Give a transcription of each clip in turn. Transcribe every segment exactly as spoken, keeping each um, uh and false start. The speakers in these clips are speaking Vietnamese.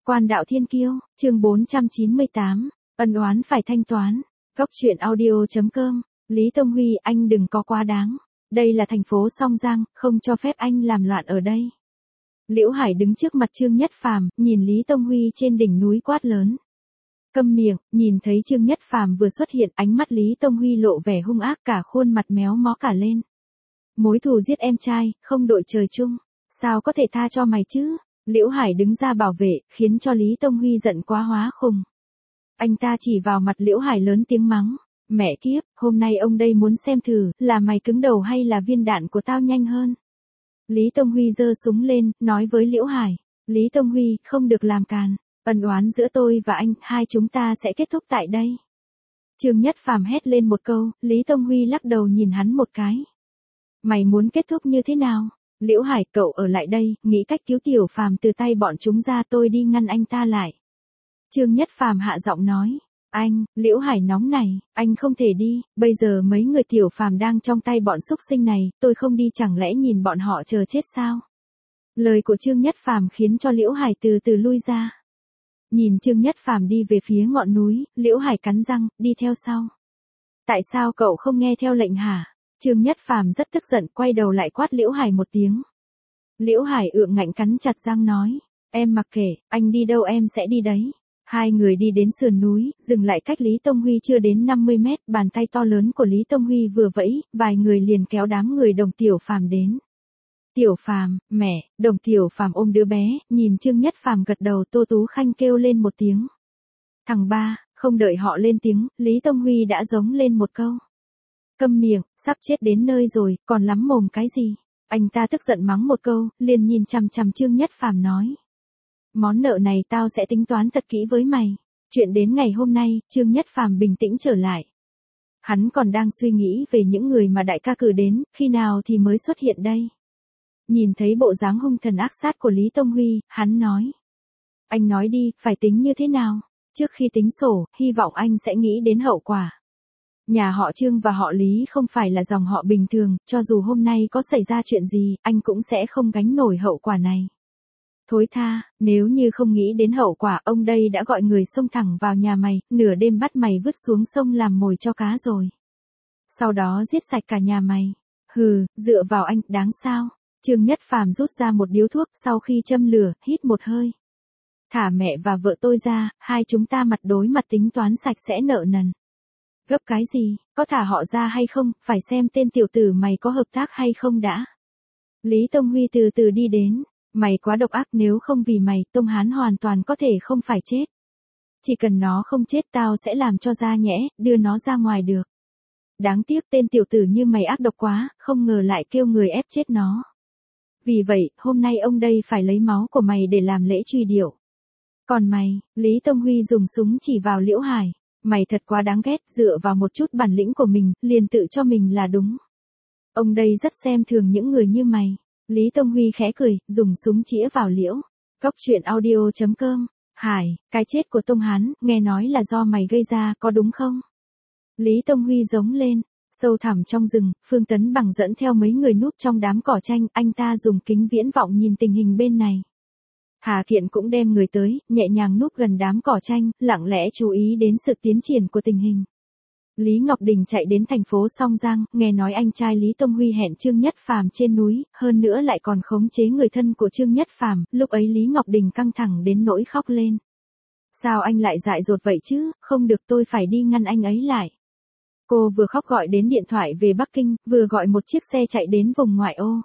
Quan đạo thiên kiêu, chương bốn trăm chín mươi tám, ân oán phải thanh toán. Góc truyện audio.com, Lý Tông Huy, anh đừng có quá đáng. Đây là thành phố Song Giang, không cho phép anh làm loạn ở đây. Liễu Hải đứng trước mặt Trương Nhất Phàm, nhìn Lý Tông Huy trên đỉnh núi quát lớn. Câm miệng, nhìn thấy Trương Nhất Phàm vừa xuất hiện, ánh mắt Lý Tông Huy lộ vẻ hung ác, cả khuôn mặt méo mó cả lên. Mối thù giết em trai, không đội trời chung, sao có thể tha cho mày chứ? Liễu Hải đứng ra bảo vệ, khiến cho Lý Tông Huy giận quá hóa khùng. Anh ta chỉ vào mặt Liễu Hải lớn tiếng mắng. Mẹ kiếp, hôm nay ông đây muốn xem thử, là mày cứng đầu hay là viên đạn của tao nhanh hơn. Lý Tông Huy giơ súng lên, nói với Liễu Hải. Lý Tông Huy, không được làm càn. Ân oán giữa tôi và anh, hai chúng ta sẽ kết thúc tại đây. Trương Nhất Phàm hét lên một câu, Lý Tông Huy lắc đầu nhìn hắn một cái. Mày muốn kết thúc như thế nào? Liễu Hải, cậu ở lại đây, nghĩ cách cứu Tiểu Phàm từ tay bọn chúng ra, tôi đi ngăn anh ta lại. Trương Nhất Phàm hạ giọng nói. Anh, Liễu Hải nóng này, anh không thể đi, bây giờ mấy người Tiểu Phàm đang trong tay bọn xúc sinh này, tôi không đi chẳng lẽ nhìn bọn họ chờ chết sao? Lời của Trương Nhất Phàm khiến cho Liễu Hải từ từ lui ra. Nhìn Trương Nhất Phàm đi về phía ngọn núi, Liễu Hải cắn răng, đi theo sau. Tại sao cậu không nghe theo lệnh hả? Trương Nhất Phàm rất tức giận, quay đầu lại quát Liễu Hải một tiếng. Liễu Hải ượng ngạnh cắn chặt răng nói, em mặc kệ, anh đi đâu em sẽ đi đấy. Hai người đi đến sườn núi, dừng lại cách Lý Tông Huy chưa đến năm mươi mét, bàn tay to lớn của Lý Tông Huy vừa vẫy, vài người liền kéo đám người Đồng Tiểu Phàm đến. Tiểu Phàm, mẹ, Đồng Tiểu Phàm ôm đứa bé, nhìn Trương Nhất Phàm gật đầu, Tô Tú Khanh kêu lên một tiếng. Thằng ba, không đợi họ lên tiếng, Lý Tông Huy đã giống lên một câu. Câm miệng, sắp chết đến nơi rồi, còn lắm mồm cái gì? Anh ta tức giận mắng một câu, liền nhìn chằm chằm Trương Nhất Phàm nói. Món nợ này tao sẽ tính toán thật kỹ với mày. Chuyện đến ngày hôm nay, Trương Nhất Phàm bình tĩnh trở lại. Hắn còn đang suy nghĩ về những người mà đại ca cử đến, khi nào thì mới xuất hiện đây. Nhìn thấy bộ dáng hung thần ác sát của Lý Tông Huy, hắn nói. Anh nói đi, phải tính như thế nào? Trước khi tính sổ, hy vọng anh sẽ nghĩ đến hậu quả. Nhà họ Trương và họ Lý không phải là dòng họ bình thường, cho dù hôm nay có xảy ra chuyện gì, anh cũng sẽ không gánh nổi hậu quả này. Thối tha, nếu như không nghĩ đến hậu quả, ông đây đã gọi người xông thẳng vào nhà mày, nửa đêm bắt mày vứt xuống sông làm mồi cho cá rồi. Sau đó giết sạch cả nhà mày. Hừ, dựa vào anh, đáng sao? Trương Nhất Phàm rút ra một điếu thuốc, sau khi châm lửa, hít một hơi. Thả mẹ và vợ tôi ra, hai chúng ta mặt đối mặt tính toán sạch sẽ nợ nần. Gấp cái gì, có thả họ ra hay không, phải xem tên tiểu tử mày có hợp tác hay không đã. Lý Tông Huy từ từ đi đến. Mày quá độc ác, nếu không vì mày, Tông Hán hoàn toàn có thể không phải chết. Chỉ cần nó không chết tao sẽ làm cho ra nhẽ, đưa nó ra ngoài được. Đáng tiếc tên tiểu tử như mày ác độc quá, không ngờ lại kêu người ép chết nó. Vì vậy, hôm nay ông đây phải lấy máu của mày để làm lễ truy điệu. Còn mày, Lý Tông Huy dùng súng chỉ vào Liễu Hải. Mày thật quá đáng ghét, dựa vào một chút bản lĩnh của mình, liền tự cho mình là đúng. Ông đây rất xem thường những người như mày. Lý Tông Huy khẽ cười, dùng súng chĩa vào Liễu. Góc truyện audio.com, Hải, cái chết của Tông Hán, nghe nói là do mày gây ra, có đúng không? Lý Tông Huy giống lên, sâu thẳm trong rừng, Phương Tấn Bằng dẫn theo mấy người núp trong đám cỏ tranh, anh ta dùng kính viễn vọng nhìn tình hình bên này. Hà Kiện cũng đem người tới, nhẹ nhàng núp gần đám cỏ tranh, lặng lẽ chú ý đến sự tiến triển của tình hình. Lý Ngọc Đình chạy đến thành phố Song Giang, nghe nói anh trai Lý Tông Huy hẹn Trương Nhất Phàm trên núi, hơn nữa lại còn khống chế người thân của Trương Nhất Phàm, lúc ấy Lý Ngọc Đình căng thẳng đến nỗi khóc lên. Sao anh lại dại dột vậy chứ, không được, tôi phải đi ngăn anh ấy lại. Cô vừa khóc gọi đến điện thoại về Bắc Kinh, vừa gọi một chiếc xe chạy đến vùng ngoại ô.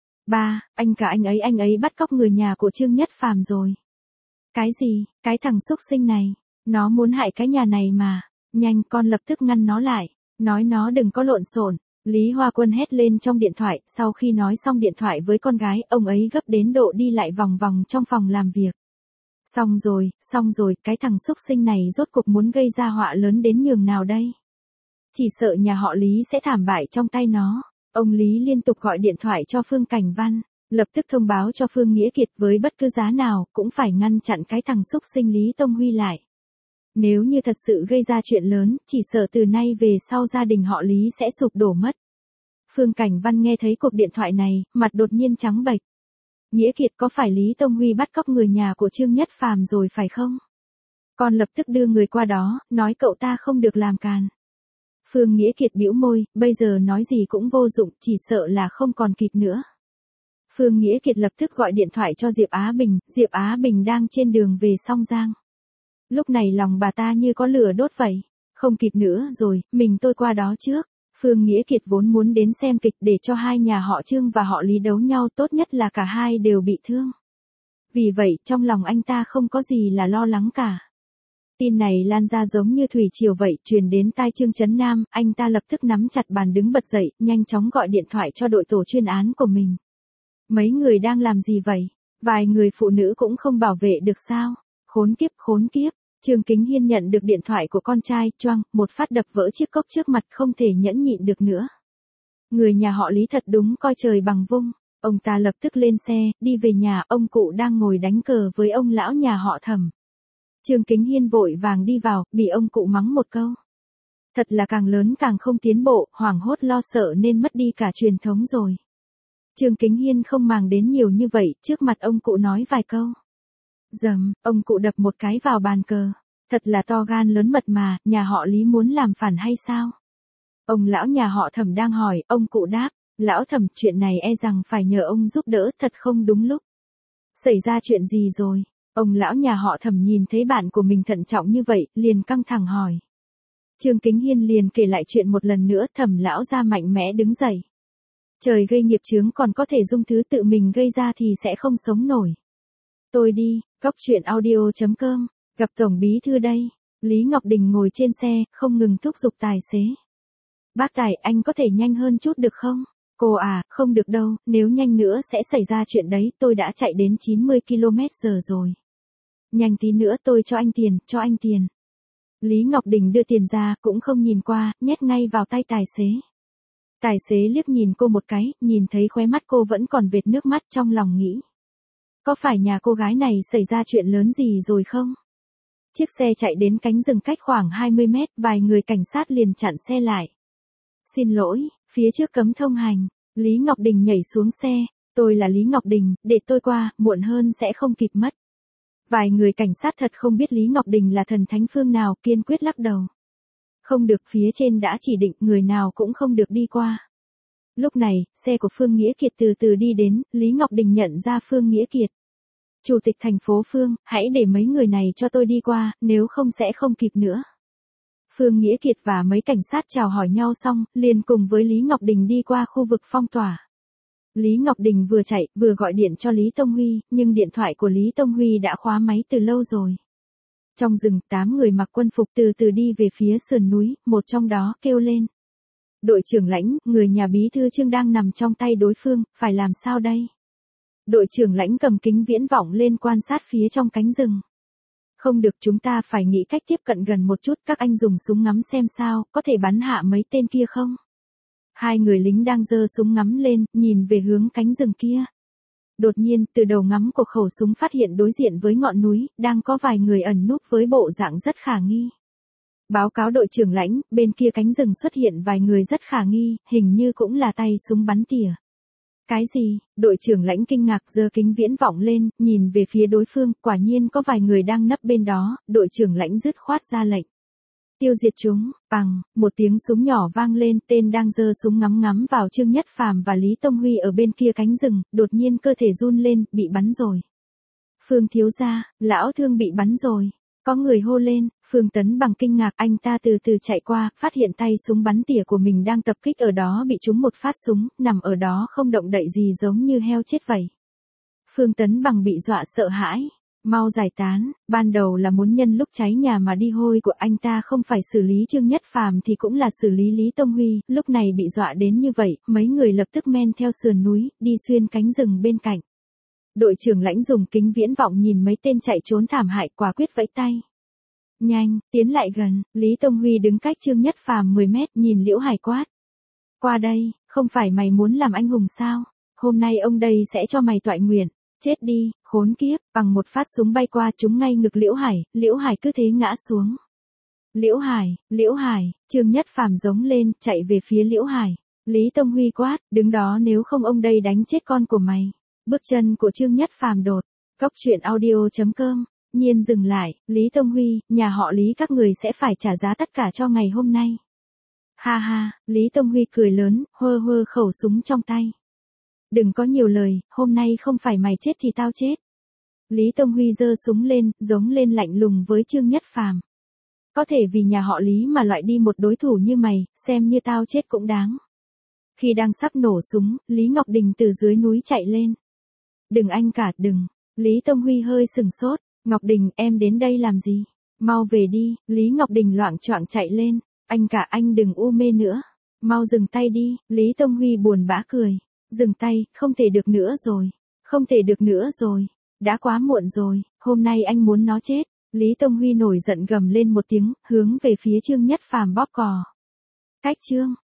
Ba, anh cả anh ấy anh ấy bắt cóc người nhà của Trương Nhất Phàm rồi. Cái gì, cái thằng xúc sinh này, nó muốn hại cái nhà này mà. Nhanh, con lập tức ngăn nó lại, nói nó đừng có lộn xộn. Lý Hoa Quân hét lên trong điện thoại, sau khi nói xong điện thoại với con gái, ông ấy gấp đến độ đi lại vòng vòng trong phòng làm việc. Xong rồi, xong rồi, cái thằng xúc sinh này rốt cuộc muốn gây ra họa lớn đến nhường nào đây? Chỉ sợ nhà họ Lý sẽ thảm bại trong tay nó. Ông Lý liên tục gọi điện thoại cho Phương Cảnh Văn, lập tức thông báo cho Phương Nghĩa Kiệt với bất cứ giá nào, cũng phải ngăn chặn cái thằng xúc sinh Lý Tông Huy lại. Nếu như thật sự gây ra chuyện lớn, chỉ sợ từ nay về sau gia đình họ Lý sẽ sụp đổ mất. Phương Cảnh Văn nghe thấy cuộc điện thoại này, mặt đột nhiên trắng bệch. Nghĩa Kiệt có phải Lý Tông Huy bắt cóc người nhà của Trương Nhất Phàm rồi phải không? Con lập tức đưa người qua đó, nói cậu ta không được làm càn. Phương Nghĩa Kiệt bĩu môi, bây giờ nói gì cũng vô dụng, chỉ sợ là không còn kịp nữa. Phương Nghĩa Kiệt lập tức gọi điện thoại cho Diệp Á Bình, Diệp Á Bình đang trên đường về Song Giang. Lúc này lòng bà ta như có lửa đốt vậy. Không kịp nữa rồi, mình tôi qua đó trước. Phương Nghĩa Kiệt vốn muốn đến xem kịch để cho hai nhà họ Trương và họ Lý đấu nhau, tốt nhất là cả hai đều bị thương. Vì vậy, trong lòng anh ta không có gì là lo lắng cả. Tin này lan ra giống như thủy triều vậy, truyền đến tai Trương Chấn Nam, anh ta lập tức nắm chặt bàn đứng bật dậy, nhanh chóng gọi điện thoại cho đội tổ chuyên án của mình. Mấy người đang làm gì vậy? Vài người phụ nữ cũng không bảo vệ được sao? Khốn kiếp, khốn kiếp. Trương Kính Hiên nhận được điện thoại của con trai, choang, một phát đập vỡ chiếc cốc trước mặt, không thể nhẫn nhịn được nữa. Người nhà họ Lý thật đúng coi trời bằng vung. Ông ta lập tức lên xe, đi về nhà, ông cụ đang ngồi đánh cờ với ông lão nhà họ Thẩm. Trương Kính Hiên vội vàng đi vào, bị ông cụ mắng một câu. Thật là càng lớn càng không tiến bộ, hoảng hốt lo sợ nên mất đi cả truyền thống rồi. Trương Kính Hiên không màng đến nhiều như vậy, trước mặt ông cụ nói vài câu. Dầm, ông cụ đập một cái vào bàn cờ. Thật là to gan lớn mật mà, nhà họ Lý muốn làm phản hay sao? Ông lão nhà họ Thẩm đang hỏi, ông cụ đáp, lão Thẩm, chuyện này e rằng phải nhờ ông giúp đỡ, thật không đúng lúc. Xảy ra chuyện gì rồi? Ông lão nhà họ Thẩm nhìn thấy bạn của mình thận trọng như vậy, liền căng thẳng hỏi. Trương Kính Hiên liền kể lại chuyện một lần nữa, Thẩm lão ra mạnh mẽ đứng dậy. Trời gây nghiệp chướng còn có thể dung thứ tự mình gây ra thì sẽ không sống nổi. Tôi đi, góc truyện audio chấm com, gặp Tổng Bí Thư đây. Lý Ngọc Đình ngồi trên xe, không ngừng thúc giục tài xế. Bác Tài, anh có thể nhanh hơn chút được không? Cô à, không được đâu, nếu nhanh nữa sẽ xảy ra chuyện đấy, tôi đã chạy đến chín mươi ki lô mét giờ rồi. Nhanh tí nữa tôi cho anh tiền, cho anh tiền. Lý Ngọc Đình đưa tiền ra, cũng không nhìn qua, nhét ngay vào tay tài xế. Tài xế liếc nhìn cô một cái, nhìn thấy khóe mắt cô vẫn còn vệt nước mắt, trong lòng nghĩ. Có phải nhà cô gái này xảy ra chuyện lớn gì rồi không? Chiếc xe chạy đến cánh rừng cách khoảng hai mươi mét, vài người cảnh sát liền chặn xe lại. Xin lỗi, phía trước cấm thông hành. Lý Ngọc Đình nhảy xuống xe. Tôi là Lý Ngọc Đình, để tôi qua, muộn hơn sẽ không kịp mất. Vài người cảnh sát thật không biết Lý Ngọc Đình là thần thánh phương nào, kiên quyết lắc đầu. Không được, phía trên đã chỉ định người nào cũng không được đi qua. Lúc này, xe của Phương Nghĩa Kiệt từ từ đi đến, Lý Ngọc Đình nhận ra Phương Nghĩa Kiệt. Chủ tịch thành phố Phương, hãy để mấy người này cho tôi đi qua, nếu không sẽ không kịp nữa. Phương Nghĩa Kiệt và mấy cảnh sát chào hỏi nhau xong, liền cùng với Lý Ngọc Đình đi qua khu vực phong tỏa. Lý Ngọc Đình vừa chạy, vừa gọi điện cho Lý Tông Huy, nhưng điện thoại của Lý Tông Huy đã khóa máy từ lâu rồi. Trong rừng, tám người mặc quân phục từ từ đi về phía sườn núi, một trong đó kêu lên. Đội trưởng Lãnh, người nhà bí thư Trương đang nằm trong tay đối phương, phải làm sao đây? Đội trưởng Lãnh cầm kính viễn vọng lên quan sát phía trong cánh rừng. Không được, chúng ta phải nghĩ cách tiếp cận gần một chút, các anh dùng súng ngắm xem sao, có thể bắn hạ mấy tên kia không? Hai người lính đang giơ súng ngắm lên, nhìn về hướng cánh rừng kia. Đột nhiên, từ đầu ngắm của khẩu súng phát hiện đối diện với ngọn núi, đang có vài người ẩn núp với bộ dạng rất khả nghi. Báo cáo đội trưởng Lãnh, bên kia cánh rừng xuất hiện vài người rất khả nghi, hình như cũng là tay súng bắn tỉa. Cái gì? Đội trưởng Lãnh kinh ngạc giơ kính viễn vọng lên, nhìn về phía đối phương, quả nhiên có vài người đang nấp bên đó, đội trưởng Lãnh dứt khoát ra lệnh. Tiêu diệt chúng, bằng, một tiếng súng nhỏ vang lên, tên đang giơ súng ngắm ngắm vào Trương Nhất Phàm và Lý Tông Huy ở bên kia cánh rừng, đột nhiên cơ thể run lên, bị bắn rồi. Phương thiếu gia, lão Thương bị bắn rồi. Có người hô lên, Phương Tấn Bằng kinh ngạc, anh ta từ từ chạy qua, phát hiện tay súng bắn tỉa của mình đang tập kích ở đó bị trúng một phát súng, nằm ở đó không động đậy gì giống như heo chết vậy. Phương Tấn Bằng bị dọa sợ hãi, mau giải tán, ban đầu là muốn nhân lúc cháy nhà mà đi hôi của anh ta, không phải xử lý Trương Nhất Phàm thì cũng là xử lý Lý Tông Huy, lúc này bị dọa đến như vậy, mấy người lập tức men theo sườn núi, đi xuyên cánh rừng bên cạnh. Đội trưởng Lãnh dùng kính viễn vọng nhìn mấy tên chạy trốn thảm hại, quả quyết vẫy tay. Nhanh, tiến lại gần, Lý Tông Huy đứng cách Trương Nhất Phàm mười mét, nhìn Liễu Hải quát. Qua đây, không phải mày muốn làm anh hùng sao? Hôm nay ông đây sẽ cho mày toại nguyện. Chết đi, khốn kiếp, bằng một phát súng bay qua trúng ngay ngực Liễu Hải, Liễu Hải cứ thế ngã xuống. Liễu Hải, Liễu Hải, Trương Nhất Phàm giống lên, chạy về phía Liễu Hải. Lý Tông Huy quát, đứng đó nếu không ông đây đánh chết con của mày. Bước chân của Trương Nhất Phàm đột. Cốc truyện audio chấm com. Nhiên dừng lại, Lý Tông Huy, nhà họ Lý các người sẽ phải trả giá tất cả cho ngày hôm nay. Ha ha, Lý Tông Huy cười lớn, hơ hơ khẩu súng trong tay. Đừng có nhiều lời, hôm nay không phải mày chết thì tao chết. Lý Tông Huy giơ súng lên, giống lên lạnh lùng với Trương Nhất Phàm. Có thể vì nhà họ Lý mà loại đi một đối thủ như mày, xem như tao chết cũng đáng. Khi đang sắp nổ súng, Lý Ngọc Đình từ dưới núi chạy lên. Đừng anh cả, đừng. Lý Tông Huy hơi sừng sốt. Ngọc Đình, em đến đây làm gì? Mau về đi. Lý Ngọc Đình loạng choạng chạy lên. Anh cả, anh đừng u mê nữa. Mau dừng tay đi. Lý Tông Huy buồn bã cười. Dừng tay, không thể được nữa rồi. Không thể được nữa rồi. Đã quá muộn rồi, hôm nay anh muốn nó chết. Lý Tông Huy nổi giận gầm lên một tiếng, hướng về phía Trương Nhất Phàm bóp cò. Cách Trương.